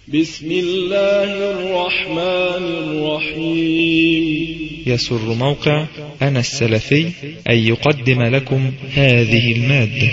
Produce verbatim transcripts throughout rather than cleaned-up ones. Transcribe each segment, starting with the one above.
بسم الله الرحمن الرحيم. يسر موقع أنا السلفي أن يقدم لكم هذه المادة.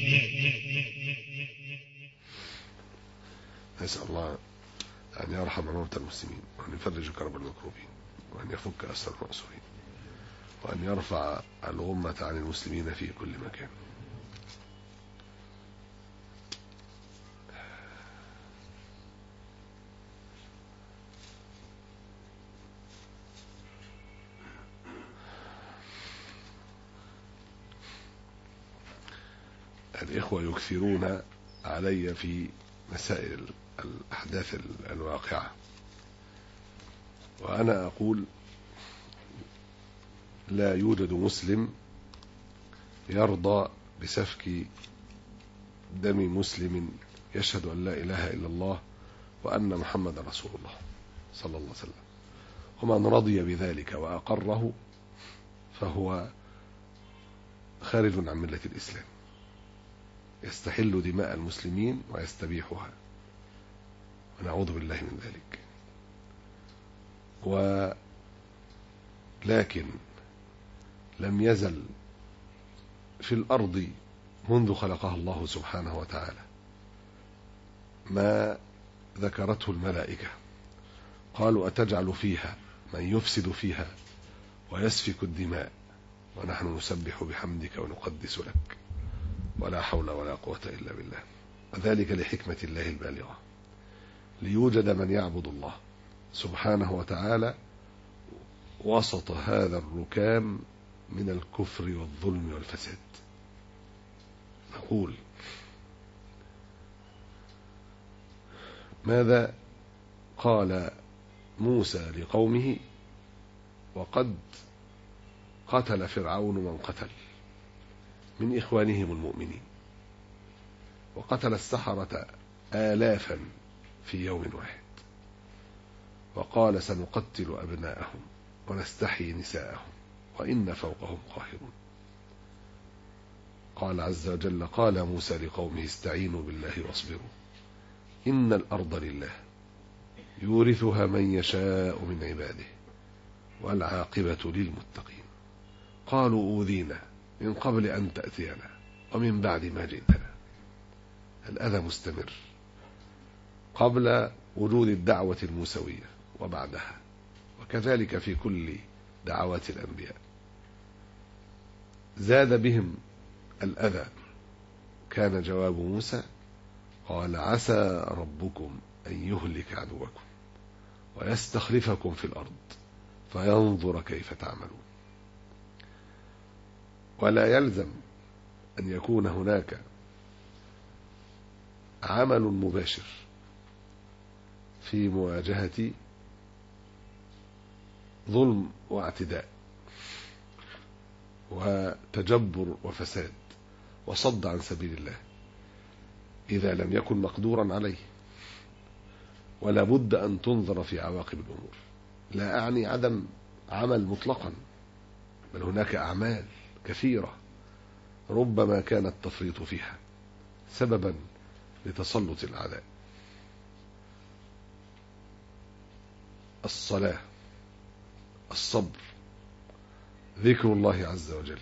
نسأل الله أن يرحم موتى المسلمين، وأن يفرج كرب المكروبين، وأن يفك أسر المأسورين، وأن يرفع الغمة عن المسلمين في كل مكان. الإخوة يكثرون علي في مسائل الأحداث الواقعة، وأنا أقول لا يوجد مسلم يرضى بسفك دم مسلم يشهد أن لا إله إلا الله وأن محمد رسول الله صلى الله عليه وسلم، ومن رضي بذلك وأقره فهو خارج عن ملة الإسلام، يستحل دماء المسلمين ويستبيحها، ونعوذ بالله من ذلك. ولكن لم يزل في الأرض منذ خلقها الله سبحانه وتعالى ما ذكرته الملائكة، قالوا أتجعل فيها من يفسد فيها ويسفك الدماء ونحن نسبح بحمدك ونقدس لك ولا حول ولا قوة إلا بالله. وذلك لحكمة الله البالغة، ليوجد من يعبد الله سبحانه وتعالى وسط هذا الركام من الكفر والظلم والفساد. نقول ماذا قال موسى لقومه وقد قتل فرعون من قتل من إخوانهم المؤمنين، وقتل السحرة آلافا في يوم واحد، وقال سنقتل أبناءهم ونستحيي نساءهم وإن فوقهم قاهرون. قال عز وجل قال موسى لقومه استعينوا بالله واصبروا إن الأرض لله يورثها من يشاء من عباده والعاقبة للمتقين. قالوا أوذينا من قبل أن تأتينا ومن بعد ما جئتنا. الأذى مستمر قبل وجود الدعوة الموسوية وبعدها، وكذلك في كل دعوات الأنبياء. زاد بهم الأذى، كان جواب موسى قال عسى ربكم أن يهلك عدوكم ويستخلفكم في الأرض فينظر كيف تعملون. ولا يلزم أن يكون هناك عمل مباشر في مواجهة ظلم واعتداء وتجبر وفساد وصد عن سبيل الله إذا لم يكن مقدورا عليه، ولا بد أن تنظر في عواقب الأمور. لا أعني عدم عمل مطلقا، بل هناك أعمال كثيرة ربما كان التفريط فيها سببا لتسلط الأعداء. الصلاة، الصبر، ذكر الله عز وجل،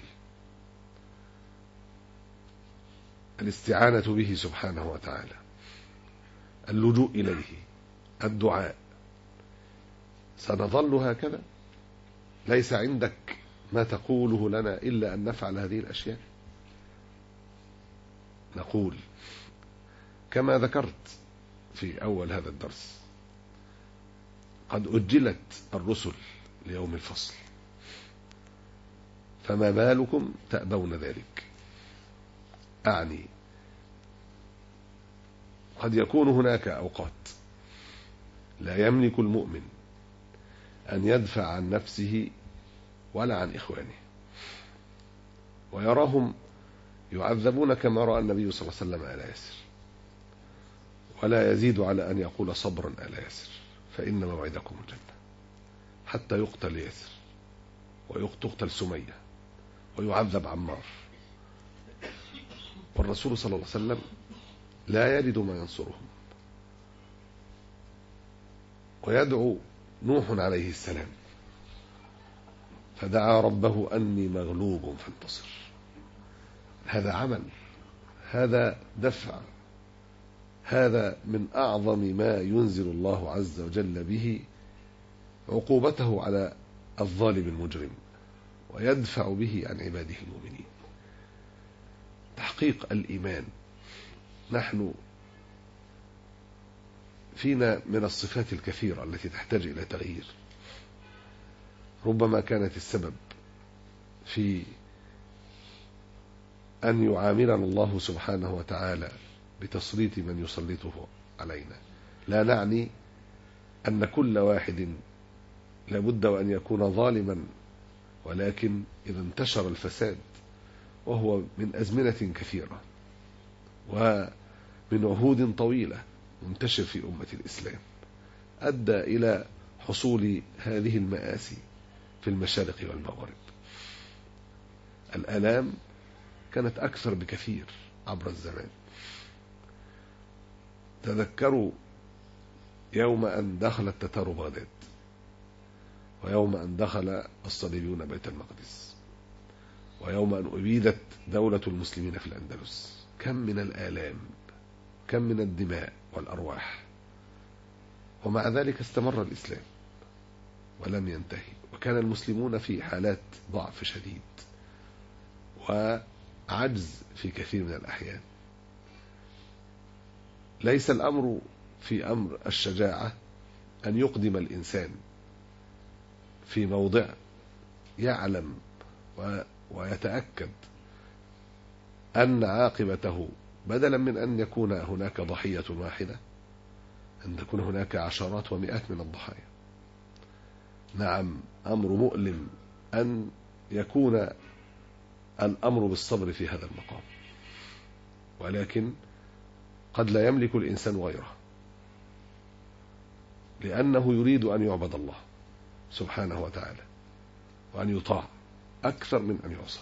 الاستعانة به سبحانه وتعالى، اللجوء إليه، الدعاء. سنظل هكذا، ليس عندك ما تقوله لنا إلا أن نفعل هذه الأشياء. نقول كما ذكرت في أول هذا الدرس قد أجلت الرسل ليوم الفصل، فما بالكم تأبون ذلك؟ أعني قد يكون هناك أوقات لا يملك المؤمن أن يدفع عن نفسه ولا عن إخوانه، ويراهم يعذبون كما رأى النبي صلى الله عليه وسلم آل ياسر، ولا يزيد على أن يقول صبرا آل ياسر فإن موعدكم الجنة، حتى يقتل ياسر ويقتل سمية ويعذب عمار، والرسول صلى الله عليه وسلم لا يجد ما ينصرهم، ويدعو نوح عليه السلام فدعا ربه أني مغلوب فانتصر. هذا عمل، هذا دفع، هذا من أعظم ما ينزل الله عز وجل به عقوبته على الظالم المجرم ويدفع به عن عباده المؤمنين. تحقيق الإيمان. نحن فينا من الصفات الكثيرة التي تحتاج إلى تغيير، ربما كانت السبب في أن يعاملنا الله سبحانه وتعالى بتسليط من يسلطه علينا. لا نعني أن كل واحد لابد وأن يكون ظالما، ولكن إذا انتشر الفساد وهو من أزمنة كثيرة ومن عهود طويلة منتشر في أمة الإسلام، أدى إلى حصول هذه المآسي في المشارق والمغارب. الآلام كانت أكثر بكثير عبر الزمان. تذكروا يوم أن دخل التتار بغداد، ويوم أن دخل الصليبيون بيت المقدس، ويوم أن أبيدت دولة المسلمين في الأندلس. كم من الآلام، كم من الدماء والأرواح، ومع ذلك استمر الإسلام ولم ينتهي، وكان المسلمون في حالات ضعف شديد وعجز في كثير من الأحيان. ليس الأمر في أمر الشجاعة أن يقدم الإنسان في موضع يعلم ويتأكد أن عاقبته بدلا من أن يكون هناك ضحية واحدة أن تكون هناك عشرات ومئات من الضحايا. نعم، أمر مؤلم أن يكون الأمر بالصبر في هذا المقام، ولكن قد لا يملك الإنسان غيره، لأنه يريد أن يعبد الله سبحانه وتعالى وأن يطاع أكثر من أن يعصى.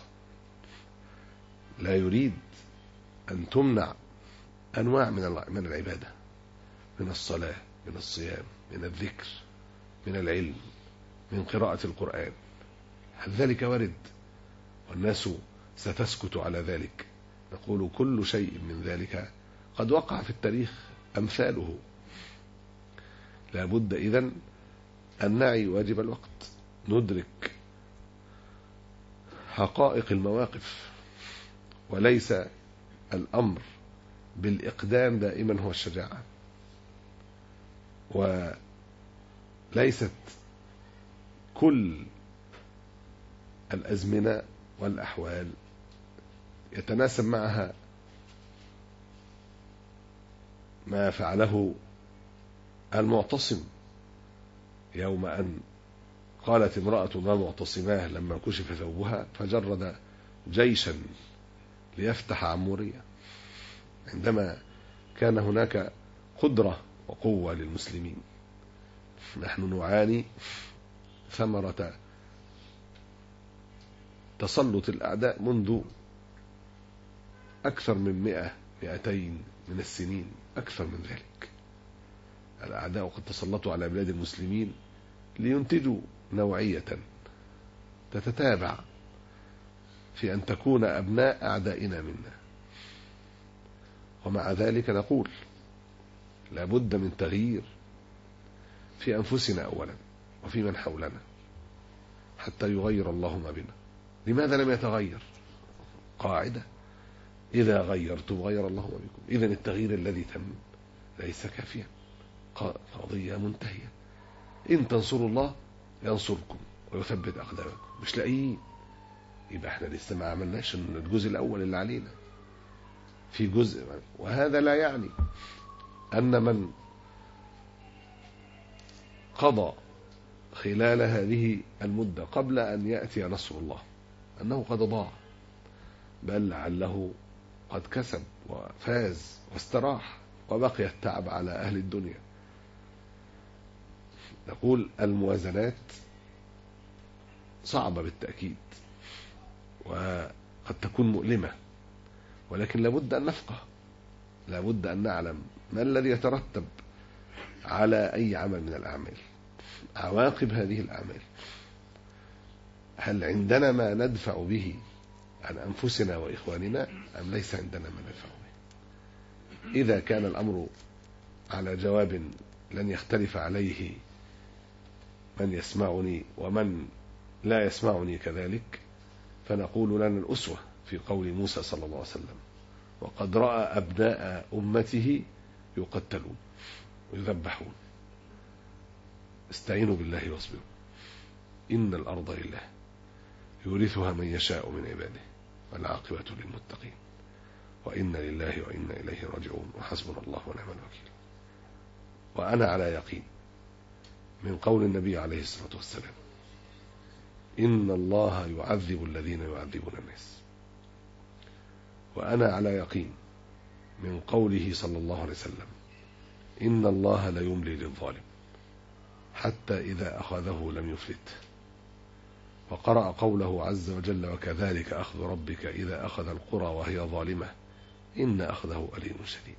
لا يريد أن تمنع أنواع من العبادة، من الصلاة، من الصيام، من الذكر، من العلم، من قراءة القرآن. هل ذلك ورد؟ والناس ستسكت على ذلك. نقول كل شيء من ذلك قد وقع في التاريخ أمثاله. لا بد إذن أن نعي واجب الوقت، ندرك حقائق المواقف، وليس الأمر بالإقدام دائما هو الشجاعة، وليست كل الأزمنة والأحوال يتناسب معها ما فعله المعتصم يوم أن قالت امرأة ما معتصماه لما كشف ثوبها فجرد جيشا ليفتح عمورية، عندما كان هناك قدرة وقوة للمسلمين. نحن نعاني ثمرة تسلط الأعداء منذ أكثر من مئة مئتين من السنين، أكثر من ذلك. الأعداء قد تسلطوا على بلاد المسلمين لينتجوا نوعية تتتابع في أن تكون أبناء أعدائنا منا، ومع ذلك نقول لا بد من تغيير في أنفسنا أولا وفي من حولنا حتى يغير الله ما بنا. لماذا لم يتغير؟ قاعدة: إذا غيرتم غير الله ما بكم. إذن التغيير الذي تم ليس كافيا، قضية منتهية. إن تنصروا الله ينصركم ويثبت أقدامكم. مش لاقيين، يبقى احنا لسه ما عملناش الجزء الأول اللي علينا، في جزء. وهذا لا يعني أن من قضى خلال هذه المدة قبل أن يأتي نصر الله أنه قد ضاع، بل لعله قد كسب وفاز واستراح وبقي التعب على أهل الدنيا. نقول الموازنات صعبة بالتأكيد وقد تكون مؤلمة، ولكن لابد أن نفقه، لابد أن نعلم ما الذي يترتب على أي عمل من الأعمال. عواقب هذه الأعمال، هل عندنا ما ندفع به عن أنفسنا وإخواننا أم ليس عندنا ما ندفع به؟ إذا كان الأمر على جواب لن يختلف عليه من يسمعني ومن لا يسمعني كذلك، فنقول لنا الأسوة في قول موسى صلى الله عليه وسلم: وقد رأى أبناء أمته يقتلون ويذبحون. استعينوا بالله واصبروا، إن الأرض لله يورثها من يشاء من عباده والعاقبة للمتقين وإنا لله وإنا إليه راجعون وحسبنا الله ونعم الوكيل. وأنا على يقين من قول النبي عليه الصلاة والسلام: إن الله يعذب الذين يعذبون الناس. وأنا على يقين من قوله صلى الله عليه وسلم: إن الله لا يملي للظالم حتى إذا أخذه لم يفلته. وقرأ قوله عز وجل: وكذلك أخذ ربك إذا أخذ القرى وهي ظالمة إن أخذه أليم شديد.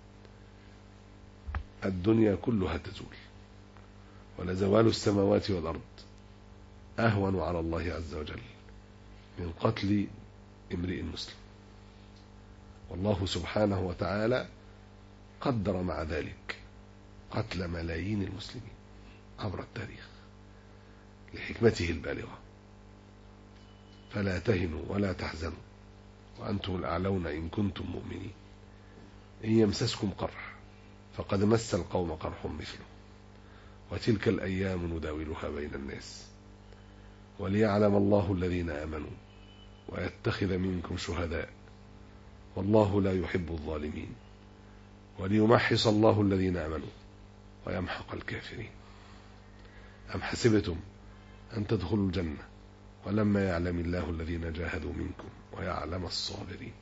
الدنيا كلها تزول، ولزوال السماوات والأرض أهون على الله عز وجل من قتل امرئ مسلم. والله سبحانه وتعالى قدر مع ذلك قتل ملايين المسلمين عبر التاريخ لحكمته البالغة. فلا تهنوا ولا تحزنوا وأنتم الأعلون إن كنتم مؤمنين إن يمسسكم قرح فقد مس القوم قرح مثله وتلك الأيام نداولها بين الناس وليعلم الله الذين آمنوا ويتخذ منكم شهداء والله لا يحب الظالمين وليمحص الله الذين آمنوا ويمحق الكافرين. أم حسبتم أن تدخلوا الجنة ولما يعلم الله الذين جاهدوا منكم ويعلم الصابرين.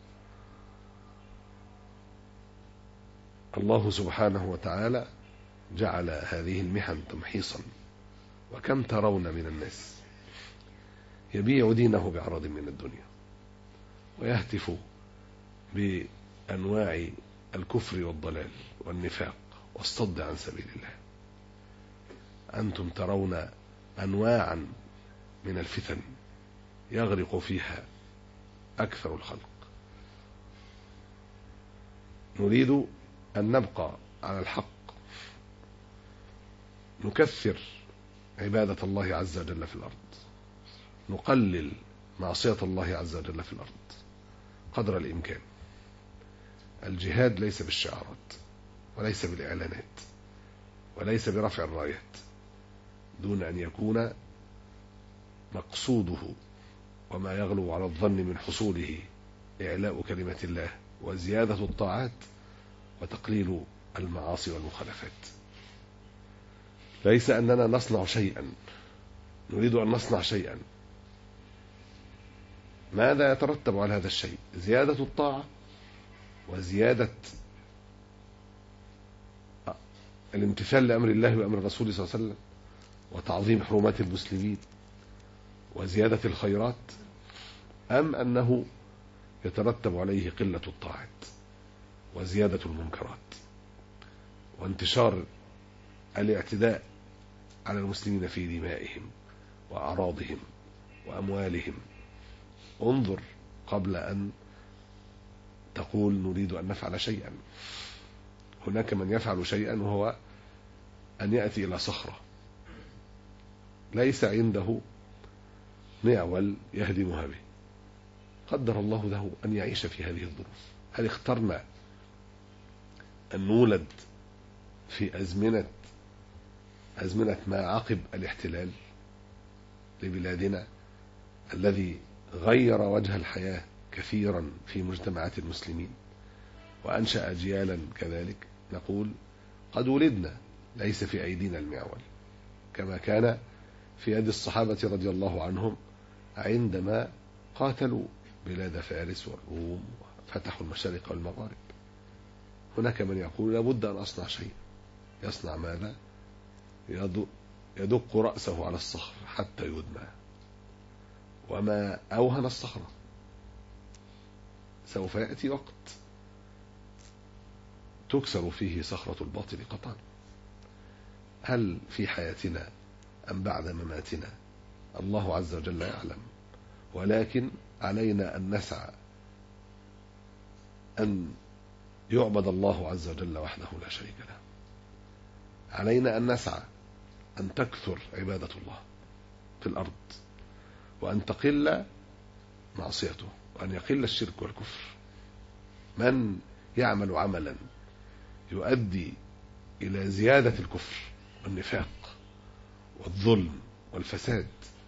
الله سبحانه وتعالى جعل هذه المحن تمحيصا. وكم ترون من الناس يبيع دينه بعرض من الدنيا ويهتف بأنواع الكفر والضلال والنفاق والصد عن سبيل الله. أنتم ترون أنواعا من الفتن يغرق فيها أكثر الخلق. نريد أن نبقى على الحق، نكثر عبادة الله عز وجل في الأرض، نقلل معصية الله عز وجل في الأرض قدر الإمكان. الجهاد ليس بالشعارات وليس بالإعلانات وليس برفع الرايات، دون أن يكون مقصوده وما يغلو على الظن من حصوله إعلاء كلمة الله وزيادة الطاعات وتقليل المعاصي والمخالفات. ليس أننا نصنع شيئا، نريد أن نصنع شيئا. ماذا يترتب على هذا الشيء؟ زيادة الطاعة وزيادة الامتثال لأمر الله وأمر الرسول صلى الله عليه وسلم وتعظيم حرمات المسلمين وزيادة الخيرات، أم أنه يترتب عليه قلة الطاعات وزيادة المنكرات وانتشار الاعتداء على المسلمين في دمائهم وأعراضهم وأموالهم؟ انظر قبل أن تقول نريد أن نفعل شيئا. هناك من يفعل شيئا وهو أن يأتي إلى صخرة ليس عنده معول يهدمها به، قدر الله له أن يعيش في هذه الظروف. هل اخترنا أن نولد في أزمنة أزمنة ما عقب الاحتلال لبلادنا الذي غير وجه الحياة كثيرا في مجتمعات المسلمين وأنشأ أجيالا كذلك؟ نقول قد ولدنا ليس في أيدينا المعول، كما كان في يد الصحابة رضي الله عنهم عندما قاتلوا بلاد فارس والروم وفتحوا المشارق والمغارب. هناك من يقول لابد أن أصنع شيء. يصنع ماذا؟ يدق رأسه على الصخر حتى يدمى. وما أوهن الصخرة، سوف يأتي وقت تكسر فيه صخرة الباطل قطعا هل في حياتنا أم بعد مماتنا؟ الله عز وجل يعلم، ولكن علينا أن نسعى أن يعبد الله عز وجل وحده لا شريك له. علينا أن نسعى أن تكثر عبادة الله في الأرض، وأن تقل معصيته، وأن يقل الشرك والكفر. من يعمل عملا يؤدي إلى زيادة الكفر والنفاق والظلم والفساد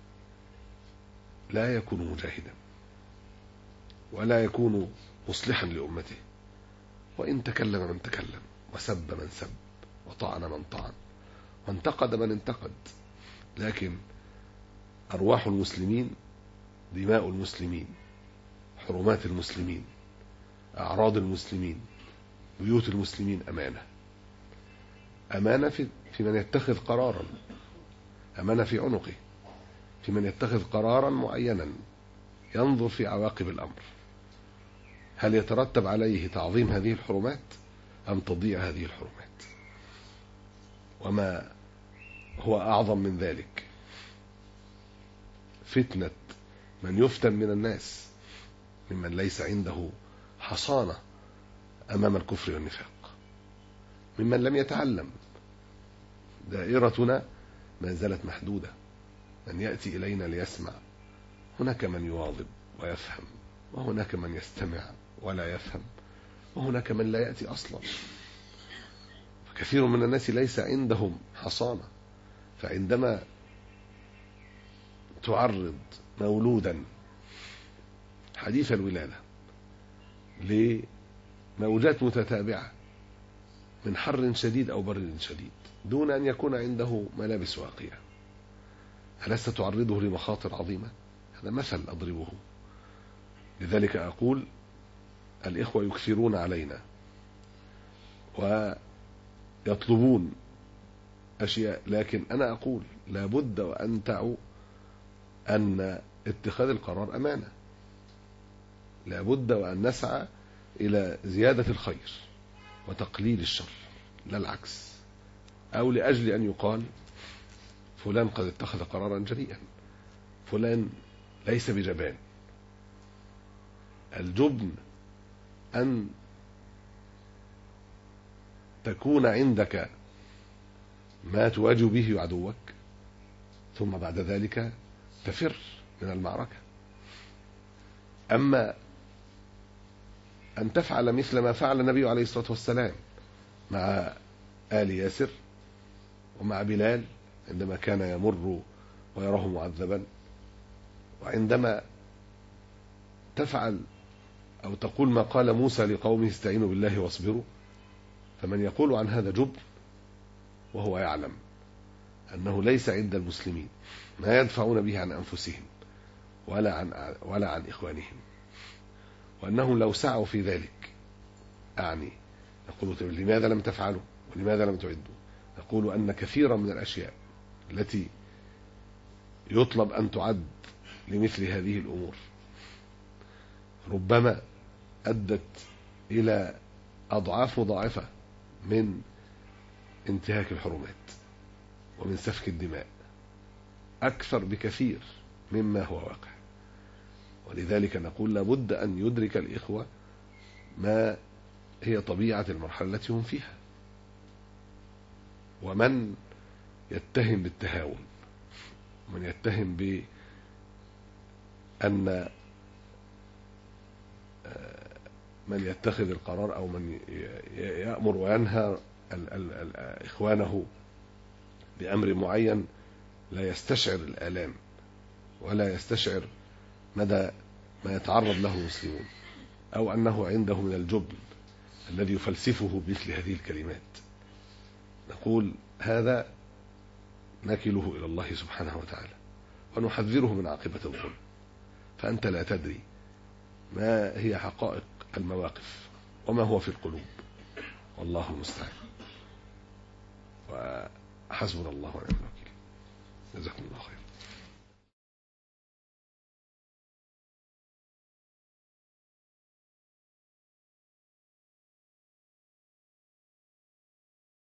لا يكون مجاهدا، ولا يكون مصلحا لأمته، وإن تكلم من تكلم، وسب من سب، وطعن من طعن، وانتقد من انتقد، لكن أرواح المسلمين، دماء المسلمين، حرمات المسلمين، أعراض المسلمين، بيوت المسلمين أمانة. أمانة في, في من يتخذ قرارا، أمانة في عنقه، في من يتخذ قرارا معينا ينظر في عواقب الأمر، هل يترتب عليه تعظيم هذه الحرمات أم تضييع هذه الحرمات؟ وما هو أعظم من ذلك فتنة من يفتن من الناس ممن ليس عنده حصانة أمام الكفر والنفاق، ممن لم يتعلم. دائرتنا ما زالت محدودة، من يأتي إلينا ليسمع، هناك من يواظب ويفهم، وهناك من يستمع ولا يفهم، وهناك من لا يأتي أصلا. فكثير من الناس ليس عندهم حصانة، فعندما تعرض مولودا حديث الولادة لموجات متتابعة من حر شديد أو برد شديد دون أن يكون عنده ملابس واقية، ألست تعرضه لمخاطر عظيمة؟ هذا مثل أضربه. لذلك أقول الإخوة يكثرون علينا ويطلبون أشياء، لكن أنا أقول لابد وأن تعوا أن اتخاذ القرار أمانة، لابد وأن نسعى إلى زيادة الخير وتقليل الشر، لا العكس، أو لأجل أن يقال فلان قد اتخذ قرارا جريئا، فلان ليس بجبان. الجبن أن تكون عندك ما تواجه به عدوك ثم بعد ذلك تفر من المعركة. أما أن تفعل مثل ما فعل النبي عليه الصلاة والسلام مع آل ياسر ومع بلال عندما كان يمر ويراه معذبا، وعندما تفعل أو تقول ما قال موسى لقومه استعينوا بالله واصبروا، فمن يقول عن هذا جبن وهو يعلم أنه ليس عند المسلمين ما يدفعون به عن أنفسهم ولا عن, ولا عن إخوانهم، وأنهم لو سعوا في ذلك، أعني نقول لماذا لم تفعلوا ولماذا لم تعدوا؟ نقول أن كثيرا من الأشياء التي يطلب أن تعد لمثل هذه الأمور ربما أدت إلى أضعاف مضاعفة من انتهاك الحرمات ومن سفك الدماء، أكثر بكثير مما هو واقع. ولذلك نقول لابد أن يدرك الإخوة ما هي طبيعة المرحلة التي هم فيها. ومن يتهم بالتهاون، من يتهم بأن من يتخذ القرار أو من يأمر وينهى إخوانه بأمر معين لا يستشعر الآلام ولا يستشعر مدى ما يتعرض له المسلمون، أو أنه عنده من الجبن الذي يفلسفه بمثل هذه الكلمات، نقول هذا نكله إلى الله سبحانه وتعالى ونحذره من عاقبة الظلم. فأنت لا تدري ما هي حقائق المواقف وما هو في القلوب، والله المستعان، وحسبنا الله ونعم الوكيل. جزاكم الله خير.